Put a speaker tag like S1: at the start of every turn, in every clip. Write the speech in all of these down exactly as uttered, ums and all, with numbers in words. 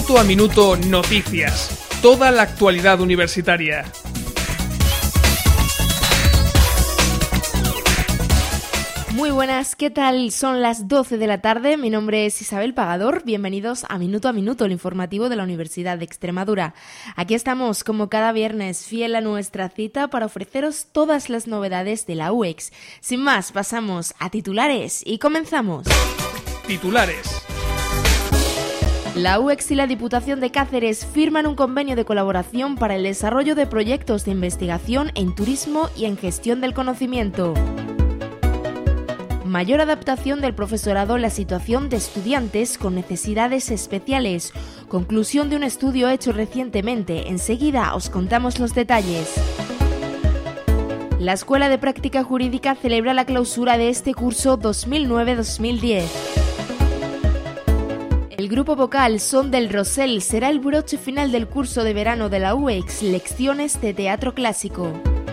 S1: Minuto a Minuto Noticias. Toda la actualidad universitaria.
S2: Muy buenas, ¿qué tal? Son las doce de la tarde, mi nombre es Isabel Pagador, bienvenidos a Minuto a Minuto, el informativo de la Universidad de Extremadura. Aquí estamos, como cada viernes, fiel a nuestra cita para ofreceros todas las novedades de la U E X. Sin más, pasamos a titulares y comenzamos.
S1: Titulares.
S2: La U E X y la Diputación de Cáceres firman un convenio de colaboración para el desarrollo de proyectos de investigación en turismo y en gestión del conocimiento. Mayor adaptación del profesorado a la situación de estudiantes con necesidades especiales. Conclusión de un estudio hecho recientemente. Enseguida os contamos los detalles. La Escuela de Práctica Jurídica celebra la clausura de este curso dos mil nueve dos mil diez. El grupo vocal Son del Rosell será el broche final del curso de verano de la U E X, Lecciones de Teatro Clásico.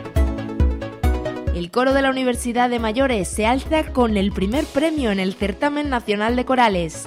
S2: El coro de la Universidad de Mayores se alza con el primer premio en el Certamen Nacional de Corales.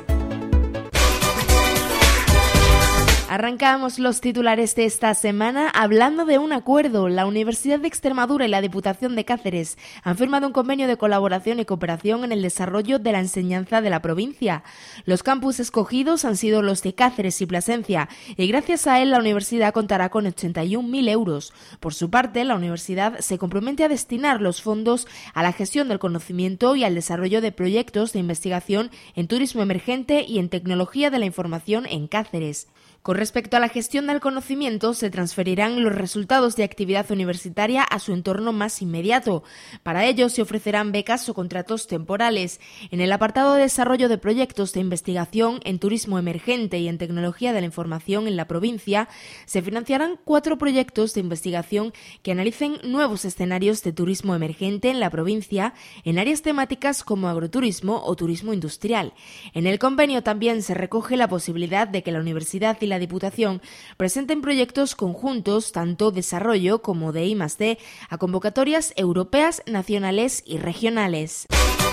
S2: Arrancamos los titulares de esta semana hablando de un acuerdo. La Universidad de Extremadura y la Diputación de Cáceres han firmado un convenio de colaboración y cooperación en el desarrollo de la enseñanza de la provincia. Los campus escogidos han sido los de Cáceres y Plasencia y gracias a él la universidad contará con ochenta y un mil euros. Por su parte, la universidad se compromete a destinar los fondos a la gestión del conocimiento y al desarrollo de proyectos de investigación en turismo emergente y en tecnología de la información en Cáceres. Con respecto a la gestión del conocimiento, se transferirán los resultados de actividad universitaria a su entorno más inmediato. Para ello, se ofrecerán becas o contratos temporales. En el apartado de desarrollo de proyectos de investigación en turismo emergente y en tecnología de la información en la provincia, se financiarán cuatro proyectos de investigación que analicen nuevos escenarios de turismo emergente en la provincia en áreas temáticas como agroturismo o turismo industrial. En el convenio también se recoge la posibilidad de que la universidad y la Diputación presenten proyectos conjuntos, tanto desarrollo como de I más D, a convocatorias europeas, nacionales y regionales.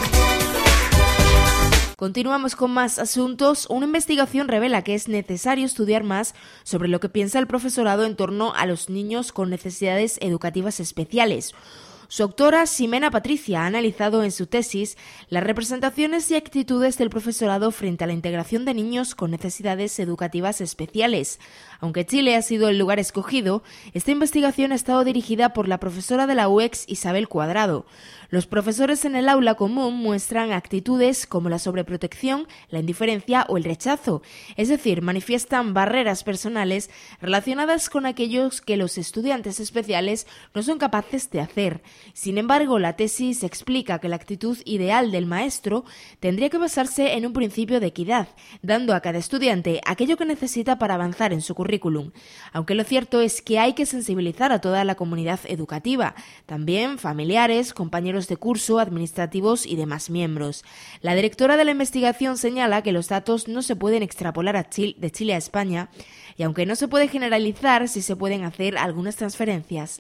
S2: Continuamos con más asuntos. Una investigación revela que es necesario estudiar más sobre lo que piensa el profesorado en torno a los niños con necesidades educativas especiales. Su autora, Ximena Patricia, ha analizado en su tesis las representaciones y actitudes del profesorado frente a la integración de niños con necesidades educativas especiales. Aunque Chile ha sido el lugar escogido, esta investigación ha estado dirigida por la profesora de la U E X, Isabel Cuadrado. Los profesores en el aula común muestran actitudes como la sobreprotección, la indiferencia o el rechazo, es decir, manifiestan barreras personales relacionadas con aquellos que los estudiantes especiales no son capaces de hacer. Sin embargo, la tesis explica que la actitud ideal del maestro tendría que basarse en un principio de equidad, dando a cada estudiante aquello que necesita para avanzar en su currículum. Aunque lo cierto es que hay que sensibilizar a toda la comunidad educativa, también familiares, compañeros de curso, administrativos y demás miembros. La directora de la investigación señala que los datos no se pueden extrapolar a Chile, de Chile a España, y aunque no se puede generalizar, sí se pueden hacer algunas transferencias.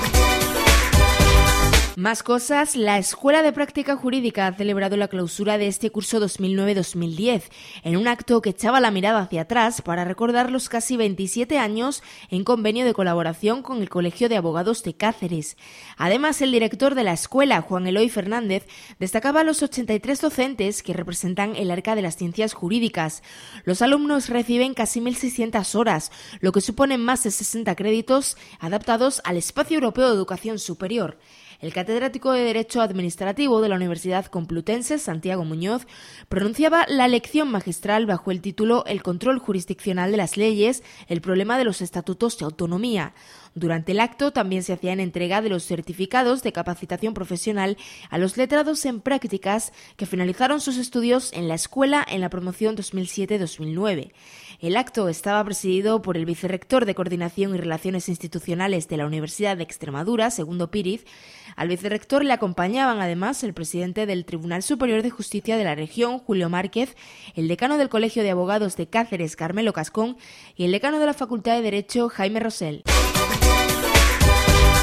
S2: Más cosas, la Escuela de Práctica Jurídica ha celebrado la clausura de este curso dos mil nueve dos mil diez, en un acto que echaba la mirada hacia atrás para recordar los casi veintisiete años en convenio de colaboración con el Colegio de Abogados de Cáceres. Además, el director de la escuela, Juan Eloy Fernández, destacaba a los ochenta y tres docentes que representan el arca de las ciencias jurídicas. Los alumnos reciben casi mil seiscientas horas, lo que supone más de sesenta créditos adaptados al Espacio Europeo de Educación Superior. El catedrático de Derecho Administrativo de la Universidad Complutense, Santiago Muñoz, pronunciaba la lección magistral bajo el título El control jurisdiccional de las leyes, el problema de los estatutos de autonomía. Durante el acto también se hacían entrega de los certificados de capacitación profesional a los letrados en prácticas que finalizaron sus estudios en la escuela en la promoción dos mil siete dos mil nueve. El acto estaba presidido por el vicerrector de Coordinación y Relaciones Institucionales de la Universidad de Extremadura, Segundo Píriz. Al vicerrector le acompañaban además el presidente del Tribunal Superior de Justicia de la región, Julio Márquez, el decano del Colegio de Abogados de Cáceres, Carmelo Cascón, y el decano de la Facultad de Derecho, Jaime Rosell.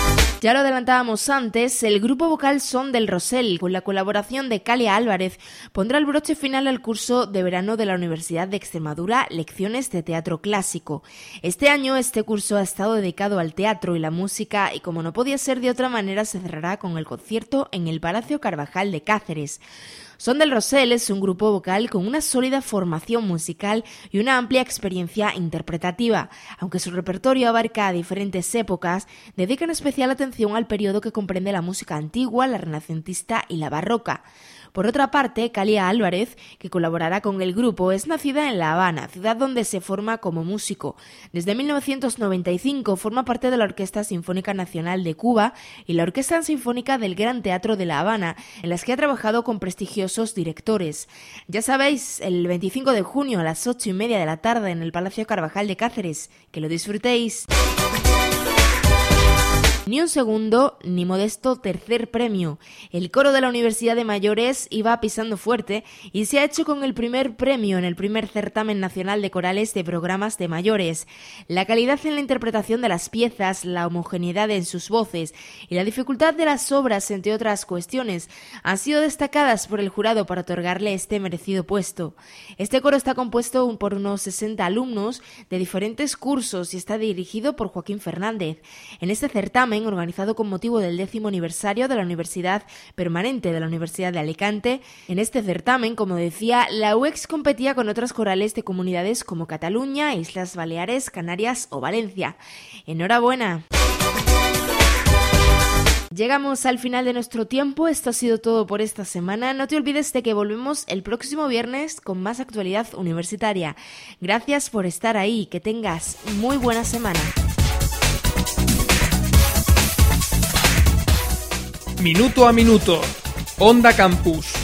S2: Ya lo adelantábamos antes, el grupo vocal Son del Rosell, con la colaboración de Calia Álvarez, pondrá el broche final al curso de verano de la Universidad de Extremadura, Lecciones de Teatro Clásico. Este año este curso ha estado dedicado al teatro y la música y, como no podía ser de otra manera, se cerrará con el concierto en el Palacio Carvajal de Cáceres. Son del Rosell es un grupo vocal con una sólida formación musical y una amplia experiencia interpretativa. Aunque su repertorio abarca diferentes épocas, dedican especial atención al periodo que comprende la música antigua, la renacentista y la barroca. Por otra parte, Calia Álvarez, que colaborará con el grupo, es nacida en La Habana, ciudad donde se forma como músico. Desde mil novecientos noventa y cinco forma parte de la Orquesta Sinfónica Nacional de Cuba y la Orquesta Sinfónica del Gran Teatro de La Habana, en las que ha trabajado con prestigiosos directores. Ya sabéis, el veinticinco de junio a las ocho y media de la tarde en el Palacio Carvajal de Cáceres. ¡Que lo disfrutéis! Ni un segundo, ni modesto tercer premio. El coro de la Universidad de Mayores iba pisando fuerte y se ha hecho con el primer premio en el primer certamen nacional de corales de programas de mayores. La calidad en la interpretación de las piezas, la homogeneidad en sus voces y la dificultad de las obras, entre otras cuestiones, han sido destacadas por el jurado para otorgarle este merecido puesto. Este coro está compuesto por unos sesenta alumnos de diferentes cursos y está dirigido por Joaquín Fernández. En este certamen, organizado con motivo del décimo aniversario de la Universidad Permanente de la Universidad de Alicante. En este certamen, como decía, la U E X competía con otras corales de comunidades como Cataluña, Islas Baleares, Canarias o Valencia. ¡Enhorabuena! Llegamos al final de nuestro tiempo, esto ha sido todo por esta semana. No te olvides de que volvemos el próximo viernes con más actualidad universitaria. Gracias por estar ahí, que tengas muy buena semana.
S1: Minuto a minuto, Onda Campus.